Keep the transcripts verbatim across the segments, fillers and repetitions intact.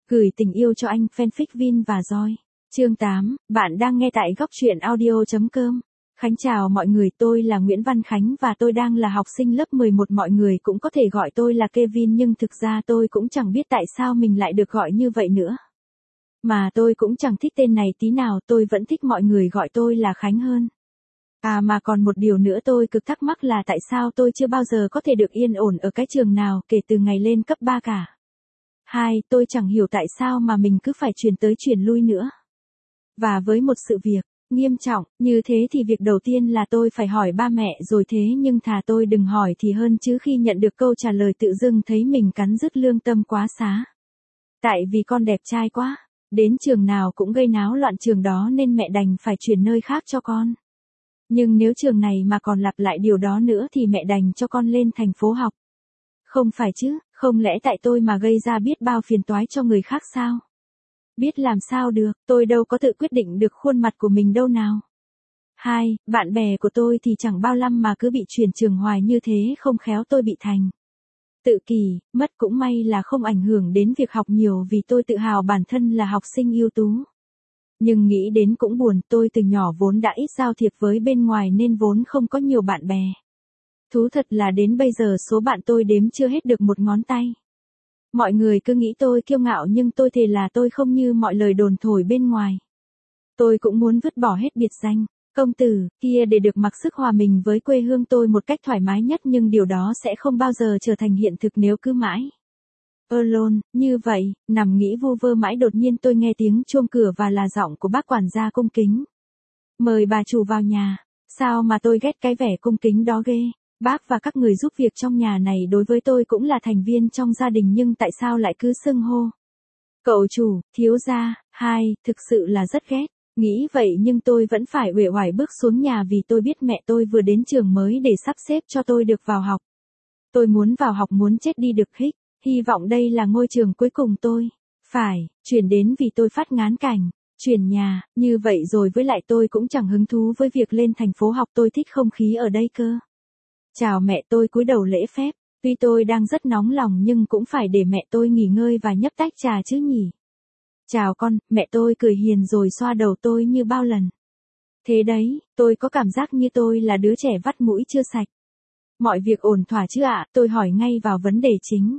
Gửi tình yêu cho anh fanfic Vin và Joy. Chương tám, bạn đang nghe tại góc truyện audio.com. Khánh chào mọi người, tôi là Nguyễn Văn Khánh và tôi đang là học sinh lớp mười một. Mọi người cũng có thể gọi tôi là Kevin nhưng thực ra tôi cũng chẳng biết tại sao mình lại được gọi như vậy nữa. Mà tôi cũng chẳng thích tên này tí nào, tôi vẫn thích mọi người gọi tôi là Khánh hơn. À mà còn một điều nữa tôi cực thắc mắc là tại sao tôi chưa bao giờ có thể được yên ổn ở cái trường nào kể từ ngày lên cấp ba cả. Hai, tôi chẳng hiểu tại sao mà mình cứ phải chuyển tới chuyển lui nữa. Và với một sự việc nghiêm trọng như thế thì việc đầu tiên là tôi phải hỏi ba mẹ rồi, thế nhưng thà tôi đừng hỏi thì hơn, chứ khi nhận được câu trả lời tự dưng thấy mình cắn rứt lương tâm quá xá. Tại vì con đẹp trai quá, đến trường nào cũng gây náo loạn trường đó nên mẹ đành phải chuyển nơi khác cho con. Nhưng nếu trường này mà còn lặp lại điều đó nữa thì mẹ đành cho con lên thành phố học. Không phải chứ, không lẽ tại tôi mà gây ra biết bao phiền toái cho người khác sao? Biết làm sao được, tôi đâu có tự quyết định được khuôn mặt của mình đâu nào. Hai, bạn bè của tôi thì chẳng bao năm mà cứ bị chuyển trường hoài như thế, không khéo tôi bị thành tự kỷ, mất cũng may là không ảnh hưởng đến việc học nhiều vì tôi tự hào bản thân là học sinh ưu tú. Nhưng nghĩ đến cũng buồn, tôi từ nhỏ vốn đã ít giao thiệp với bên ngoài nên vốn không có nhiều bạn bè. Thú thật là đến bây giờ số bạn tôi đếm chưa hết được một ngón tay. Mọi người cứ nghĩ tôi kiêu ngạo nhưng tôi thề là tôi không như mọi lời đồn thổi bên ngoài. Tôi cũng muốn vứt bỏ hết biệt danh công tử kia để được mặc sức hòa mình với quê hương tôi một cách thoải mái nhất, nhưng điều đó sẽ không bao giờ trở thành hiện thực nếu cứ mãi alone như vậy. Nằm nghĩ vu vơ mãi, đột nhiên tôi nghe tiếng chuông cửa và là giọng của bác quản gia cung kính. Mời bà chủ vào nhà. Sao mà tôi ghét cái vẻ cung kính đó ghê. Bác và các người giúp việc trong nhà này đối với tôi cũng là thành viên trong gia đình, nhưng tại sao lại cứ xưng hô cậu chủ, thiếu gia. Hai, thực sự là rất ghét. Nghĩ vậy nhưng tôi vẫn phải uể oải bước xuống nhà vì tôi biết mẹ tôi vừa đến trường mới để sắp xếp cho tôi được vào học. Tôi muốn vào học muốn chết đi được hích. Hy vọng đây là ngôi trường cuối cùng tôi phải chuyển đến vì tôi phát ngán cảnh chuyển nhà như vậy rồi, với lại tôi cũng chẳng hứng thú với việc lên thành phố học, tôi thích không khí ở đây cơ. Chào mẹ, tôi cúi đầu lễ phép, tuy tôi đang rất nóng lòng nhưng cũng phải để mẹ tôi nghỉ ngơi và nhấp tách trà chứ nhỉ. Chào con, mẹ tôi cười hiền rồi xoa đầu tôi như bao lần. Thế đấy, tôi có cảm giác như tôi là đứa trẻ vắt mũi chưa sạch. Mọi việc ổn thỏa chứ ạ? Tôi hỏi ngay vào vấn đề chính.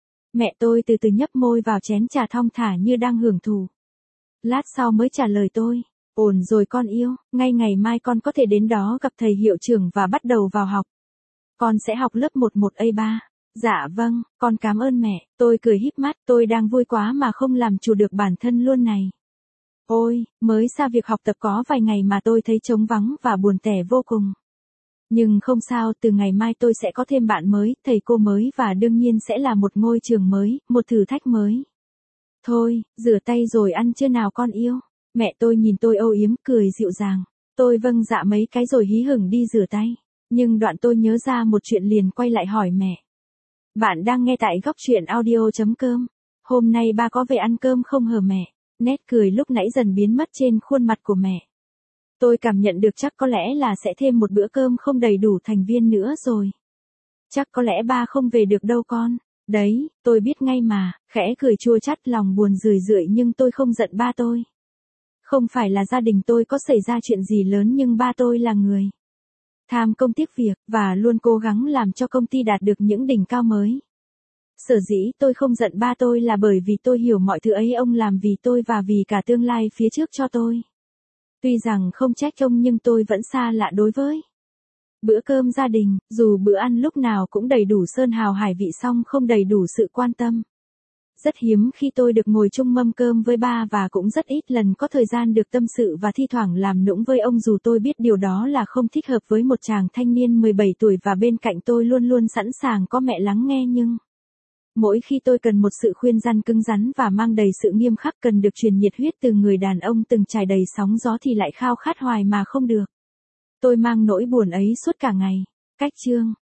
Mẹ tôi từ từ nhấp môi vào chén trà thong thả như đang hưởng thụ. Lát sau mới trả lời tôi. Ổn rồi con yêu, ngay ngày mai con có thể đến đó gặp thầy hiệu trưởng và bắt đầu vào học. Con sẽ học lớp một một A ba. Dạ vâng, con cảm ơn mẹ. Tôi cười híp mắt, tôi đang vui quá mà không làm chủ được bản thân luôn này. Ôi, mới xa việc học tập có vài ngày mà tôi thấy trống vắng và buồn tẻ vô cùng. Nhưng không sao, từ ngày mai tôi sẽ có thêm bạn mới, thầy cô mới và đương nhiên sẽ là một ngôi trường mới, một thử thách mới. Thôi, rửa tay rồi ăn chưa nào con yêu. Mẹ tôi nhìn tôi âu yếm cười dịu dàng. Tôi vâng dạ mấy cái rồi hí hửng đi rửa tay. Nhưng đoạn tôi nhớ ra một chuyện liền quay lại hỏi mẹ. Bạn đang nghe tại góc truyện audio.com. Hôm nay ba có về ăn cơm không hờ mẹ? Nét cười lúc nãy dần biến mất trên khuôn mặt của mẹ. Tôi cảm nhận được chắc có lẽ là sẽ thêm một bữa cơm không đầy đủ thành viên nữa rồi. Chắc có lẽ ba không về được đâu con. Đấy, tôi biết ngay mà, khẽ cười chua chát, lòng buồn rười rượi nhưng tôi không giận ba tôi. Không phải là gia đình tôi có xảy ra chuyện gì lớn, nhưng ba tôi là người tham công tiếc việc, và luôn cố gắng làm cho công ty đạt được những đỉnh cao mới. Sở dĩ tôi không giận ba tôi là bởi vì tôi hiểu mọi thứ ấy ông làm vì tôi và vì cả tương lai phía trước cho tôi. Tuy rằng không trách ông nhưng tôi vẫn xa lạ đối với bữa cơm gia đình, dù bữa ăn lúc nào cũng đầy đủ sơn hào hải vị song không đầy đủ sự quan tâm. Rất hiếm khi tôi được ngồi chung mâm cơm với ba và cũng rất ít lần có thời gian được tâm sự và thi thoảng làm nũng với ông, dù tôi biết điều đó là không thích hợp với một chàng thanh niên mười bảy tuổi và bên cạnh tôi luôn luôn sẵn sàng có mẹ lắng nghe, nhưng mỗi khi tôi cần một sự khuyên răn cứng rắn và mang đầy sự nghiêm khắc, cần được truyền nhiệt huyết từ người đàn ông từng trải đầy sóng gió thì lại khao khát hoài mà không được. Tôi mang nỗi buồn ấy suốt cả ngày. Cách chương